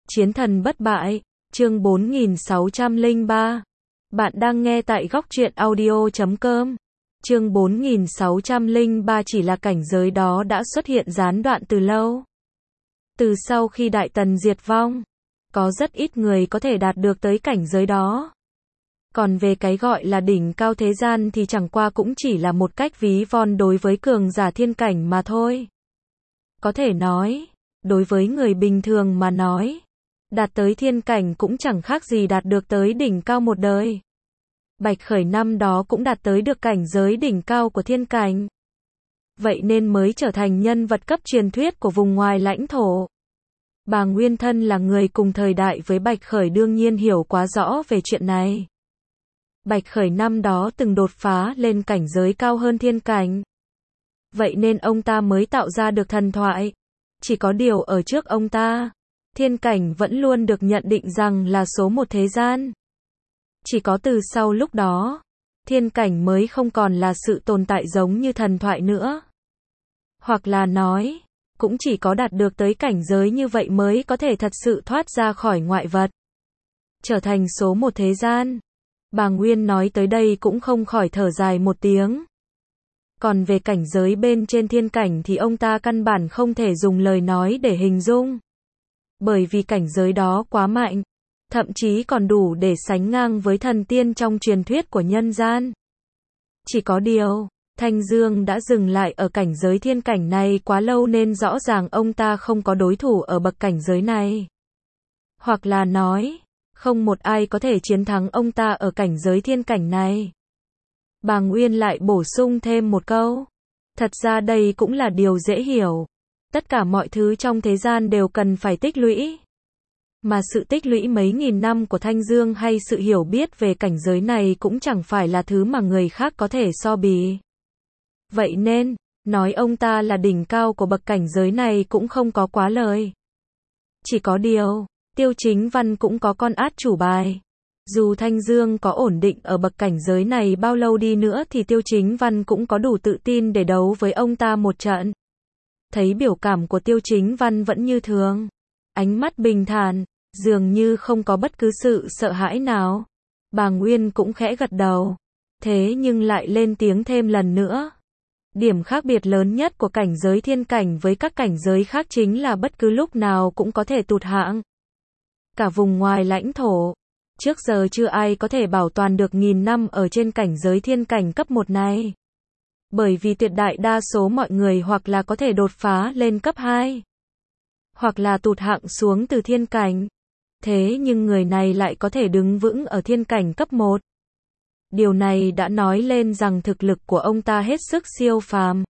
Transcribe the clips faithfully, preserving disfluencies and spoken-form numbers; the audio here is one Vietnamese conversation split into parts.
Chiến thần bất bại, chương bốn nghìn sáu trăm lẻ ba. Bạn đang nghe tại góc truyện audio chấm com. Chương bốn nghìn sáu trăm lẻ ba chỉ là cảnh giới đó đã xuất hiện gián đoạn từ lâu. Từ sau khi Đại Tần diệt vong, có rất ít người có thể đạt được tới cảnh giới đó. Còn về cái gọi là đỉnh cao thế gian thì chẳng qua cũng chỉ là một cách ví von đối với cường giả thiên cảnh mà thôi. Có thể nói, đối với người bình thường mà nói, đạt tới thiên cảnh cũng chẳng khác gì đạt được tới đỉnh cao một đời. Bạch Khởi năm đó cũng đạt tới được cảnh giới đỉnh cao của thiên cảnh. Vậy nên mới trở thành nhân vật cấp truyền thuyết của vùng ngoài lãnh thổ. Bà Nguyên Thân là người cùng thời đại với Bạch Khởi đương nhiên hiểu quá rõ về chuyện này. Bạch Khởi năm đó từng đột phá lên cảnh giới cao hơn thiên cảnh. Vậy nên ông ta mới tạo ra được thần thoại. Chỉ có điều ở trước ông ta, thiên cảnh vẫn luôn được nhận định rằng là số một thế gian. Chỉ có từ sau lúc đó, thiên cảnh mới không còn là sự tồn tại giống như thần thoại nữa. Hoặc là nói, cũng chỉ có đạt được tới cảnh giới như vậy mới có thể thật sự thoát ra khỏi ngoại vật, trở thành số một thế gian. Bà Nguyên nói tới đây cũng không khỏi thở dài một tiếng. Còn về cảnh giới bên trên thiên cảnh thì ông ta căn bản không thể dùng lời nói để hình dung. Bởi vì cảnh giới đó quá mạnh, thậm chí còn đủ để sánh ngang với thần tiên trong truyền thuyết của nhân gian. Chỉ có điều, Thanh Dương đã dừng lại ở cảnh giới thiên cảnh này quá lâu nên rõ ràng ông ta không có đối thủ ở bậc cảnh giới này. Hoặc là nói, không một ai có thể chiến thắng ông ta ở cảnh giới thiên cảnh này. Bà Nguyên lại bổ sung thêm một câu. Thật ra đây cũng là điều dễ hiểu. Tất cả mọi thứ trong thế gian đều cần phải tích lũy. Mà sự tích lũy mấy nghìn năm của Thanh Dương hay sự hiểu biết về cảnh giới này cũng chẳng phải là thứ mà người khác có thể so bì. Vậy nên, nói ông ta là đỉnh cao của bậc cảnh giới này cũng không có quá lời. Chỉ có điều, Tiêu Chính Văn cũng có con át chủ bài. Dù Thanh Dương có ổn định ở bậc cảnh giới này bao lâu đi nữa thì Tiêu Chính Văn cũng có đủ tự tin để đấu với ông ta một trận. Thấy biểu cảm của Tiêu Chính Văn vẫn như thường. Ánh mắt bình thản, dường như không có bất cứ sự sợ hãi nào. Bà Nguyên cũng khẽ gật đầu. Thế nhưng lại lên tiếng thêm lần nữa. Điểm khác biệt lớn nhất của cảnh giới thiên cảnh với các cảnh giới khác chính là bất cứ lúc nào cũng có thể tụt hạng. Cả vùng ngoài lãnh thổ, trước giờ chưa ai có thể bảo toàn được nghìn năm ở trên cảnh giới thiên cảnh cấp một này. Bởi vì tuyệt đại đa số mọi người hoặc là có thể đột phá lên cấp hai, hoặc là tụt hạng xuống từ thiên cảnh. Thế nhưng người này lại có thể đứng vững ở thiên cảnh cấp một. Điều này đã nói lên rằng thực lực của ông ta hết sức siêu phàm.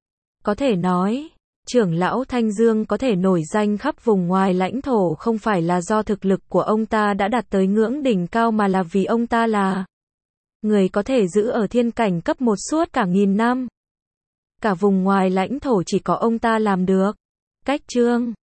Có thể nói, trưởng lão Thanh Dương có thể nổi danh khắp vùng ngoài lãnh thổ không phải là do thực lực của ông ta đã đạt tới ngưỡng đỉnh cao mà là vì ông ta là người có thể giữ ở thiên cảnh cấp một suốt cả nghìn năm. Cả vùng ngoài lãnh thổ chỉ có ông ta làm được. Cách chương